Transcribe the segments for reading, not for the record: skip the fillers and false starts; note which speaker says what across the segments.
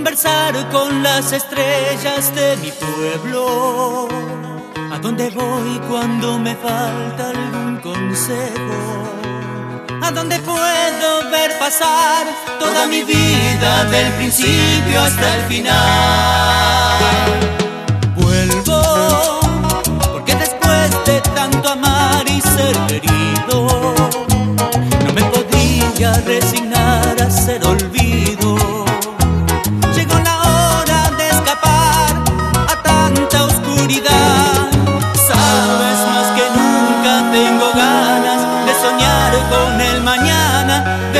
Speaker 1: conversar con las estrellas de mi pueblo. ¿A dónde voy cuando me falta algún consejo? ¿A dónde puedo ver pasar toda mi vida del principio hasta el final? Vuelvo, porque después de tanto amar y ser querido, no me podía resignar a ser olvido. Llegó la hora de escapar a tanta oscuridad. Sabes, más que nunca tengo ganas de soñar con el mañana, de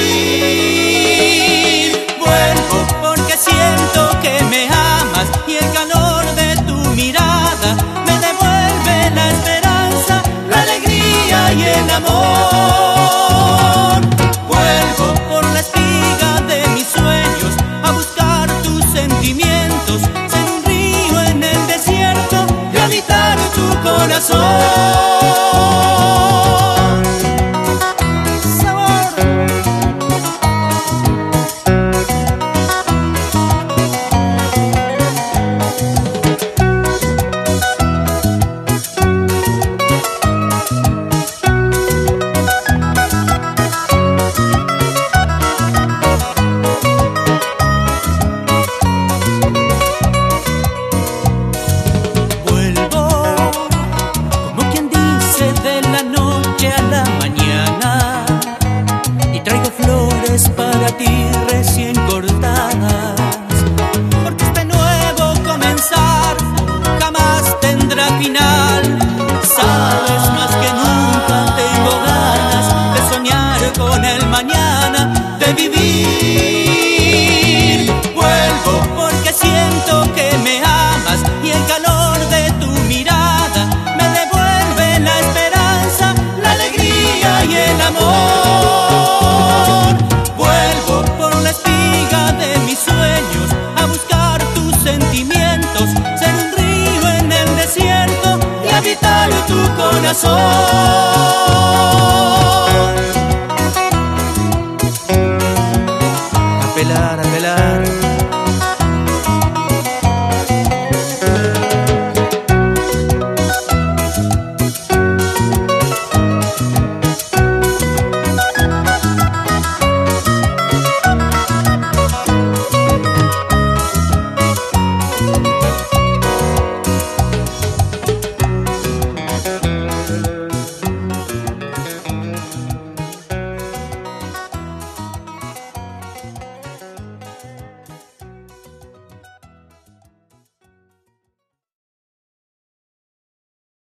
Speaker 1: vivir. Vuelvo porque siento que me amas y el calor de tu mirada me devuelve la esperanza, la alegría y el amor. Vuelvo por la espiga de mis sueños a buscar tus sentimientos, ser un río en el desierto y habitar tu corazón. Para ti recién cortadas, porque este nuevo comenzar jamás tendrá final. Sabes, más que nunca tengo ganas de soñar con el mañana, de vivir. Vuelvo porque siento que me amas y el calor de tu mirada me devuelve la esperanza, la alegría y el amor. Ser un río en el desierto y habitar tu corazón.